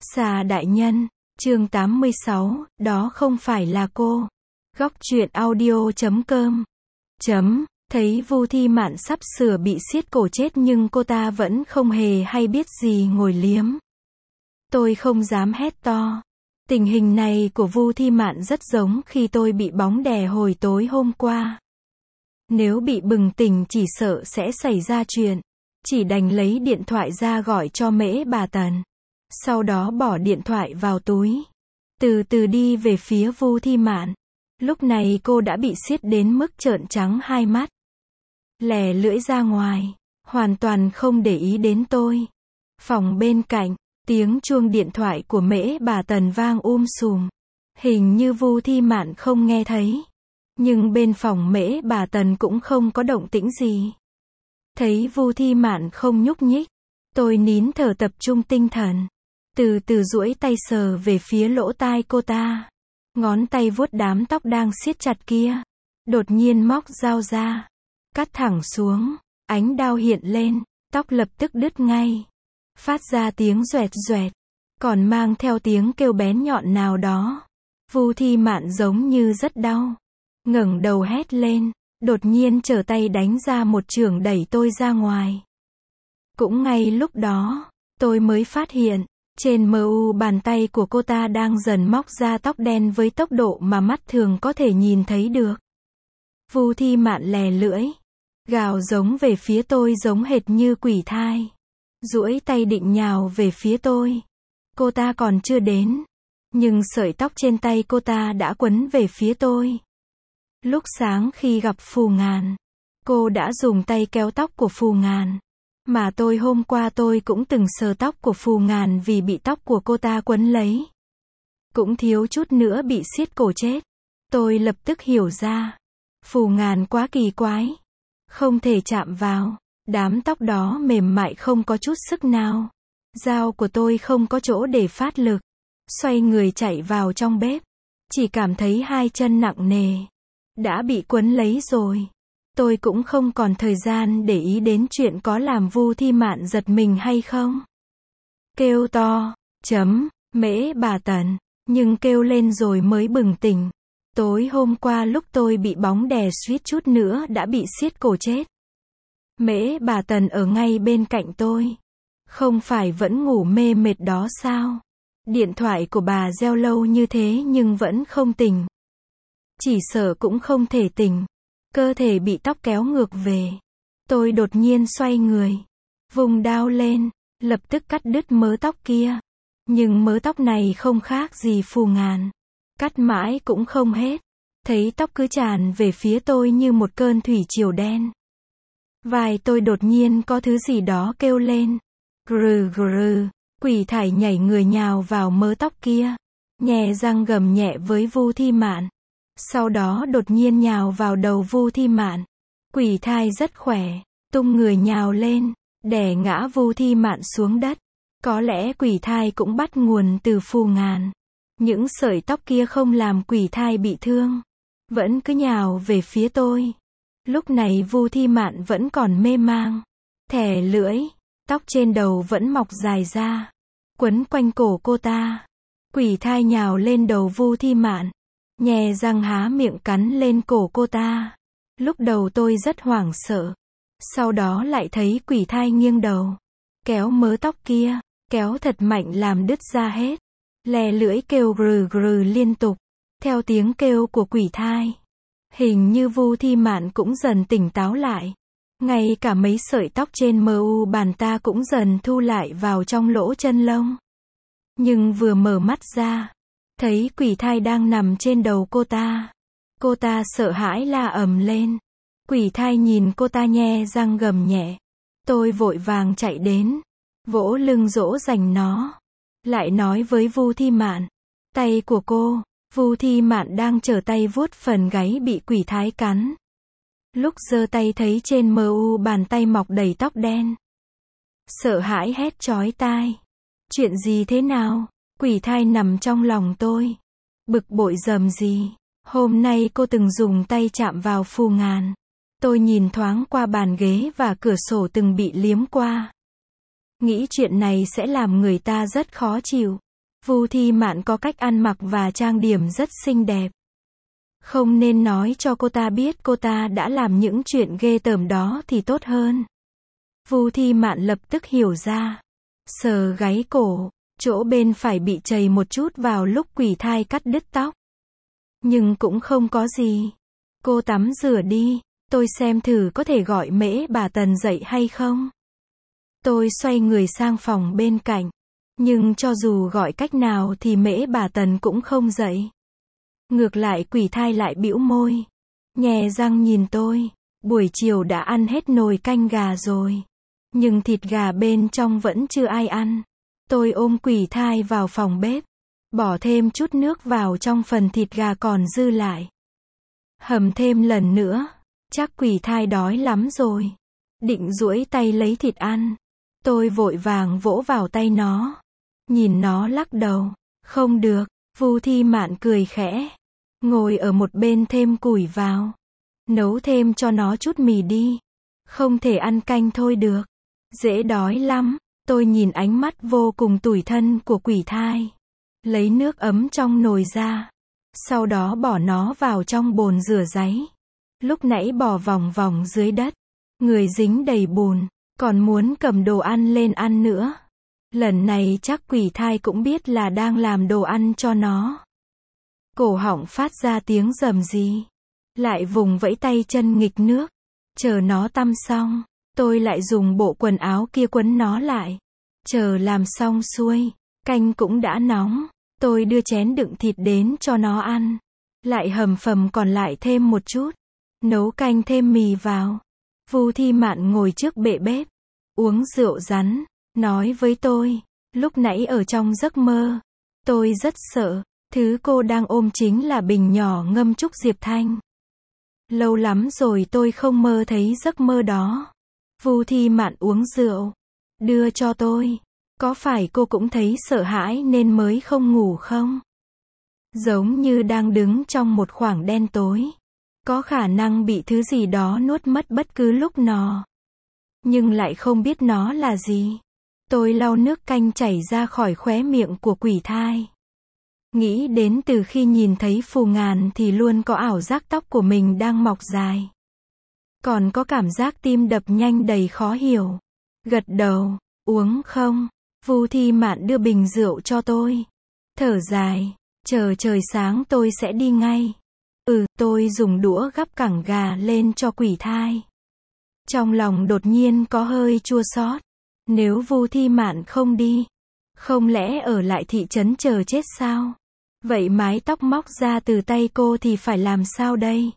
Xà đại nhân, chương 86, đó không phải là cô. Góc truyện audio.com. Thấy Vu Thi Mạn sắp sửa bị siết cổ chết nhưng cô ta vẫn không hề hay biết gì ngồi liếm. Tôi không dám hét to. Tình hình này của Vu Thi Mạn rất giống khi tôi bị bóng đè hồi tối hôm qua. Nếu bị bừng tỉnh chỉ sợ sẽ xảy ra chuyện. Chỉ đành lấy điện thoại ra gọi cho Mễ bà Tần. Sau đó bỏ điện thoại vào túi. Từ từ đi về phía Vu Thi Mạn. Lúc này cô đã bị siết đến mức trợn trắng hai mắt. Lè lưỡi ra ngoài. Hoàn toàn không để ý đến tôi. Phòng bên cạnh. Tiếng chuông điện thoại của Mễ bà Tần vang sùm. Hình như Vu Thi Mạn không nghe thấy. Nhưng bên phòng Mễ bà Tần cũng không có động tĩnh gì. Thấy Vu Thi Mạn không nhúc nhích. Tôi nín thở tập trung tinh thần. Từ từ duỗi tay sờ về phía lỗ tai cô ta. Ngón tay vuốt đám tóc đang siết chặt kia. Đột nhiên móc dao ra. Cắt thẳng xuống. Ánh đao hiện lên. Tóc lập tức đứt ngay. Phát ra tiếng doẹt doẹt. Còn mang theo tiếng kêu bén nhọn nào đó. Vu Thi Mạn giống như rất đau. Ngẩng đầu hét lên. Đột nhiên trở tay đánh ra một chưởng đẩy tôi ra ngoài. Cũng ngay lúc đó, tôi mới phát hiện, trên bàn tay của cô ta đang dần móc ra tóc đen với tốc độ mà mắt thường có thể nhìn thấy được. Vu Thi Mạn lè lưỡi, gào giống về phía tôi giống hệt như quỷ thai. Duỗi tay định nhào về phía tôi. Cô ta còn chưa đến, nhưng sợi tóc trên tay cô ta đã quấn về phía tôi. Lúc sáng khi gặp Phù Ngàn, cô đã dùng tay kéo tóc của Phù Ngàn. Mà tôi hôm qua tôi cũng từng sờ tóc của Phù Ngàn vì bị tóc của cô ta quấn lấy. Cũng thiếu chút nữa bị siết cổ chết. Tôi lập tức hiểu ra. Phù Ngàn quá kỳ quái. Không thể chạm vào. Đám tóc đó mềm mại không có chút sức nào. Dao của tôi không có chỗ để phát lực. Xoay người chạy vào trong bếp. Chỉ cảm thấy hai chân nặng nề. Đã bị quấn lấy rồi. Tôi cũng không còn thời gian để ý đến chuyện có làm Vu Thi Mạn giật mình hay không. Kêu to, Mễ bà Tần, nhưng kêu lên rồi mới bừng tỉnh. Tối hôm qua lúc tôi bị bóng đè suýt chút nữa đã bị siết cổ chết. Mễ bà Tần ở ngay bên cạnh tôi. Không phải vẫn ngủ mê mệt đó sao? Điện thoại của bà reo lâu như thế nhưng vẫn không tỉnh. Chỉ sợ cũng không thể tỉnh. Cơ thể bị tóc kéo ngược về. Tôi đột nhiên xoay người. Vùng đao lên. Lập tức cắt đứt mớ tóc kia. Nhưng mớ tóc này không khác gì Phù Ngàn. Cắt mãi cũng không hết. Thấy tóc cứ tràn về phía tôi như một cơn thủy triều đen. Vai tôi đột nhiên có thứ gì đó kêu lên. Grừ grừ. Quỷ thải nhảy người nhào vào mớ tóc kia. Nhè răng gầm nhẹ với Vu Thi Mạn. Sau đó đột nhiên nhào vào đầu Vu Thi Mạn. Quỷ thai rất khỏe, tung người nhào lên, đè ngã Vu Thi Mạn xuống đất. Có lẽ quỷ thai cũng bắt nguồn từ Phù Ngàn. Những sợi tóc kia không làm quỷ thai bị thương, vẫn cứ nhào về phía tôi. Lúc này Vu Thi Mạn vẫn còn mê mang, thè lưỡi, tóc trên đầu vẫn mọc dài ra, quấn quanh cổ cô ta. Quỷ thai nhào lên đầu Vu Thi Mạn. Nhè răng há miệng cắn lên cổ cô ta. Lúc đầu tôi rất hoảng sợ. Sau đó lại thấy quỷ thai nghiêng đầu. Kéo mớ tóc kia. Kéo thật mạnh làm đứt ra hết. Lè lưỡi kêu grừ grừ liên tục. Theo tiếng kêu của quỷ thai. Hình như Vu Thi Mạn cũng dần tỉnh táo lại. Ngay cả mấy sợi tóc trên bàn ta cũng dần thu lại vào trong lỗ chân lông. Nhưng vừa mở mắt ra. Thấy quỷ thai đang nằm trên đầu cô ta. Cô ta sợ hãi la ầm lên. Quỷ thai nhìn cô ta nhe răng gầm nhẹ. Tôi vội vàng chạy đến. Vỗ lưng dỗ dành nó. Lại nói với Vu Thi Mạn. Tay của cô. Vu Thi Mạn đang trở tay vuốt phần gáy bị quỷ thai cắn. Lúc giơ tay thấy trên bàn tay mọc đầy tóc đen. Sợ hãi hét chói tai. Chuyện gì thế nào? Quỷ thai nằm trong lòng tôi. Bực bội dầm gì. Hôm nay cô từng dùng tay chạm vào Phù Ngàn. Tôi nhìn thoáng qua bàn ghế và cửa sổ từng bị liếm qua. Nghĩ chuyện này sẽ làm người ta rất khó chịu. Vu Thi Mạn có cách ăn mặc và trang điểm rất xinh đẹp. Không nên nói cho cô ta biết cô ta đã làm những chuyện ghê tởm đó thì tốt hơn. Vu Thi Mạn lập tức hiểu ra. Sờ gáy cổ, chỗ bên phải bị chày một chút vào lúc quỷ thai cắt đứt tóc. Nhưng cũng không có gì. Cô tắm rửa đi, tôi xem thử có thể gọi Mễ bà Tần dậy hay không. Tôi xoay người sang phòng bên cạnh. Nhưng cho dù gọi cách nào thì Mễ bà Tần cũng không dậy. Ngược lại quỷ thai lại bĩu môi. Nhè răng nhìn tôi. Buổi chiều đã ăn hết nồi canh gà rồi. Nhưng thịt gà bên trong vẫn chưa ai ăn. Tôi ôm quỷ thai vào phòng bếp. Bỏ thêm chút nước vào trong phần thịt gà còn dư lại. Hầm thêm lần nữa. Chắc quỷ thai đói lắm rồi. Định duỗi tay lấy thịt ăn. Tôi vội vàng vỗ vào tay nó. Nhìn nó lắc đầu. Không được. Vu Thi Mạn cười khẽ. Ngồi ở một bên thêm củi vào. Nấu thêm cho nó chút mì đi. Không thể ăn canh thôi được. Dễ đói lắm. Tôi nhìn ánh mắt vô cùng tủi thân của quỷ thai. Lấy nước ấm trong nồi ra. Sau đó bỏ nó vào trong bồn rửa ráy. Lúc nãy bỏ vòng vòng dưới đất. Người dính đầy bùn. Còn muốn cầm đồ ăn lên ăn nữa. Lần này chắc quỷ thai cũng biết là đang làm đồ ăn cho nó. Cổ họng phát ra tiếng rầm rì. Lại vùng vẫy tay chân nghịch nước. Chờ nó tăm xong. Tôi lại dùng bộ quần áo kia quấn nó lại. Chờ làm xong xuôi. Canh cũng đã nóng. Tôi đưa chén đựng thịt đến cho nó ăn. Lại hầm phần còn lại thêm một chút. Nấu canh thêm mì vào. Vu Thi Mạn ngồi trước bệ bếp. Uống rượu rắn. Nói với tôi. Lúc nãy ở trong giấc mơ. Tôi rất sợ. Thứ cô đang ôm chính là bình nhỏ ngâm trúc Diệp Thanh. Lâu lắm rồi tôi không mơ thấy giấc mơ đó. Vu Thi Mạn uống rượu. Đưa cho tôi. Có phải cô cũng thấy sợ hãi nên mới không ngủ không? Giống như đang đứng trong một khoảng đen tối. Có khả năng bị thứ gì đó nuốt mất bất cứ lúc nào. Nhưng lại không biết nó là gì. Tôi lau nước canh chảy ra khỏi khóe miệng của quỷ thai. Nghĩ đến từ khi nhìn thấy Phù Ngàn thì luôn có ảo giác tóc của mình đang mọc dài. Còn có cảm giác tim đập nhanh đầy khó hiểu. Gật đầu, uống không? Vu Thi Mạn đưa bình rượu cho tôi. Thở dài, chờ trời sáng tôi sẽ đi ngay. Tôi dùng đũa gắp cẳng gà lên cho quỷ thai. Trong lòng đột nhiên có hơi chua xót. Nếu Vu Thi Mạn không đi, không lẽ ở lại thị trấn chờ chết sao? Vậy mái tóc móc ra từ tay cô thì phải làm sao đây?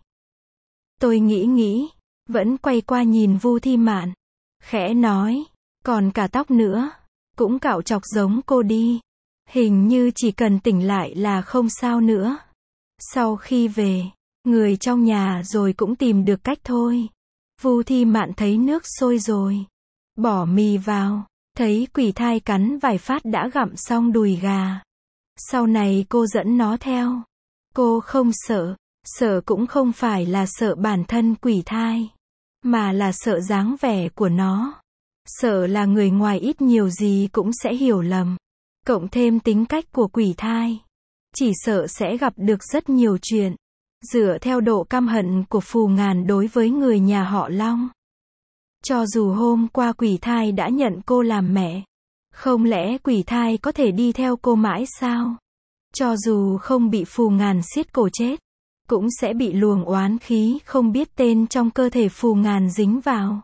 Tôi nghĩ, vẫn quay qua nhìn Vu Thi Mạn. Khẽ nói, còn cả tóc nữa, cũng cạo chọc giống cô đi. Hình như chỉ cần tỉnh lại là không sao nữa. Sau khi về, người trong nhà rồi cũng tìm được cách thôi. Vu Thi Mạn thấy nước sôi rồi. Bỏ mì vào, thấy quỷ thai cắn vài phát đã gặm xong đùi gà. Sau này cô dẫn nó theo. Cô không sợ, sợ cũng không phải là sợ bản thân quỷ thai, mà là sợ dáng vẻ của nó. Sợ là người ngoài ít nhiều gì cũng sẽ hiểu lầm. Cộng thêm tính cách của quỷ thai. Chỉ sợ sẽ gặp được rất nhiều chuyện. Dựa theo độ căm hận của Phù Ngàn đối với người nhà họ Long. Cho dù hôm qua quỷ thai đã nhận cô làm mẹ. Không lẽ quỷ thai có thể đi theo cô mãi sao? Cho dù không bị Phù Ngàn siết cổ chết, cũng sẽ bị luồng oán khí không biết tên trong cơ thể Phù Ngàn dính vào.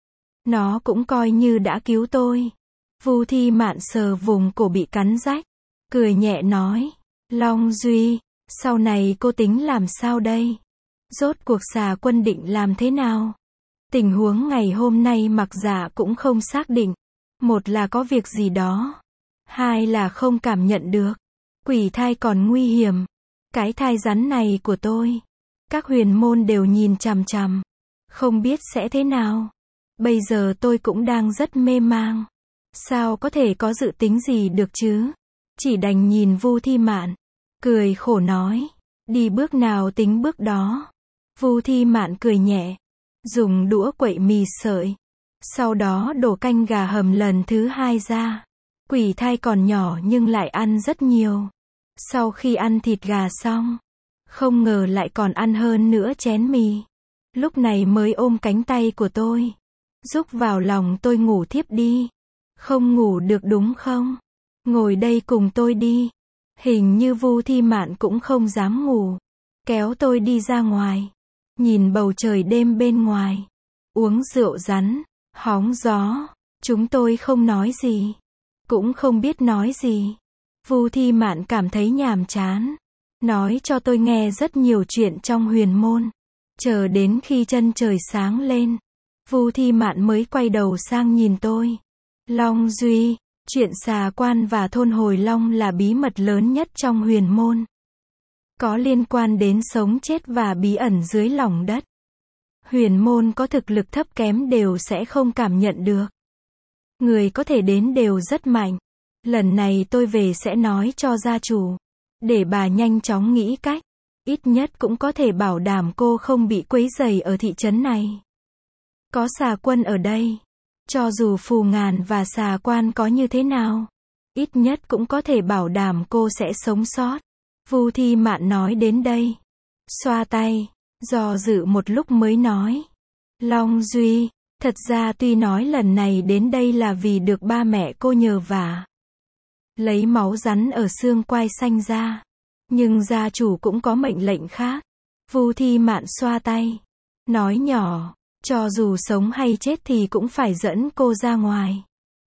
Nó cũng coi như đã cứu tôi. Vu Thi Mạn sờ vùng cổ bị cắn rách. Cười nhẹ nói. Long Duy, sau này cô tính làm sao đây? Rốt cuộc Xà Quân định làm thế nào? Tình huống ngày hôm nay Mặc Dạ cũng không xác định. Một là có việc gì đó. Hai là không cảm nhận được. Quỷ thai còn nguy hiểm. Cái thai rắn này của tôi. Các huyền môn đều nhìn chằm chằm. Không biết sẽ thế nào. Bây giờ tôi cũng đang rất mê mang. Sao có thể có dự tính gì được chứ? Chỉ đành nhìn Vu Thi Mạn. Cười khổ nói. Đi bước nào tính bước đó. Vu Thi Mạn cười nhẹ. Dùng đũa quậy mì sợi. Sau đó đổ canh gà hầm lần thứ hai ra. Quỷ thai còn nhỏ nhưng lại ăn rất nhiều. Sau khi ăn thịt gà xong, không ngờ lại còn ăn hơn nữa chén mì. Lúc này mới ôm cánh tay của tôi, rúc vào lòng tôi ngủ thiếp đi. Không ngủ được đúng không? Ngồi đây cùng tôi đi. Hình như Vu Thi Mạn cũng không dám ngủ. Kéo tôi đi ra ngoài. Nhìn bầu trời đêm bên ngoài. Uống rượu rắn, hóng gió. Chúng tôi không nói gì. Cũng không biết nói gì. Vu Thi Mạn cảm thấy nhàm chán. Nói cho tôi nghe rất nhiều chuyện trong huyền môn. Chờ đến khi chân trời sáng lên, Vu Thi Mạn mới quay đầu sang nhìn tôi. Long Duy, chuyện xà quan và thôn Hồi Long là bí mật lớn nhất trong huyền môn. Có liên quan đến sống chết và bí ẩn dưới lòng đất. Huyền môn có thực lực thấp kém đều sẽ không cảm nhận được. Người có thể đến đều rất mạnh. Lần này tôi về sẽ nói cho gia chủ, để bà nhanh chóng nghĩ cách. Ít nhất cũng có thể bảo đảm cô không bị quấy rầy ở thị trấn này. Có xà quân ở đây. Cho dù Phù Ngàn và xà quan có như thế nào, ít nhất cũng có thể bảo đảm cô sẽ sống sót. Vu Thi Mạn nói đến đây. Xoa tay, do dự một lúc mới nói. Long Duy, thật ra tuy nói lần này đến đây là vì được ba mẹ cô nhờ vả. Lấy máu rắn ở xương quai xanh ra. Nhưng gia chủ cũng có mệnh lệnh khác. Vu Thi Mạn xoa tay. Nói nhỏ, cho dù sống hay chết thì cũng phải dẫn cô ra ngoài.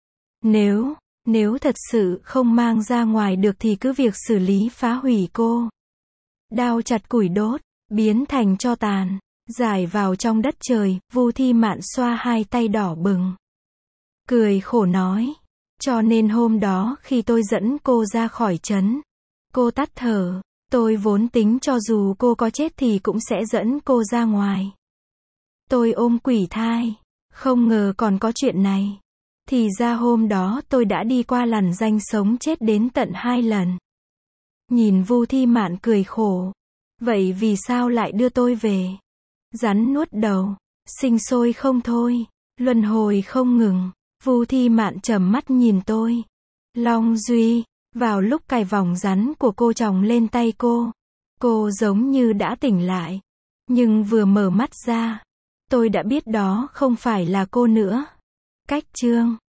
Nếu thật sự không mang ra ngoài được thì cứ việc xử lý phá hủy cô. Đao chặt củi đốt, biến thành tro tàn, rải vào trong đất trời. Vu Thi Mạn xoa hai tay đỏ bừng. Cười khổ nói. Cho nên hôm đó khi tôi dẫn cô ra khỏi trấn, cô tắt thở. Tôi vốn tính cho dù cô có chết thì cũng sẽ dẫn cô ra ngoài. Tôi ôm quỷ thai. Không ngờ còn có chuyện này. Thì ra hôm đó tôi đã đi qua lằn ranh sống chết đến tận 2 lần. Nhìn Vu Thi Mạn cười khổ. Vậy vì sao lại đưa tôi về? Rắn nuốt đầu. Sinh sôi không thôi. Luân hồi không ngừng. Vu Thi Mạn trầm mắt nhìn tôi. Long Duy. Vào lúc cài vòng rắn của cô chồng lên tay cô giống như đã tỉnh lại. Nhưng vừa mở mắt ra, tôi đã biết đó không phải là cô nữa. Cách chương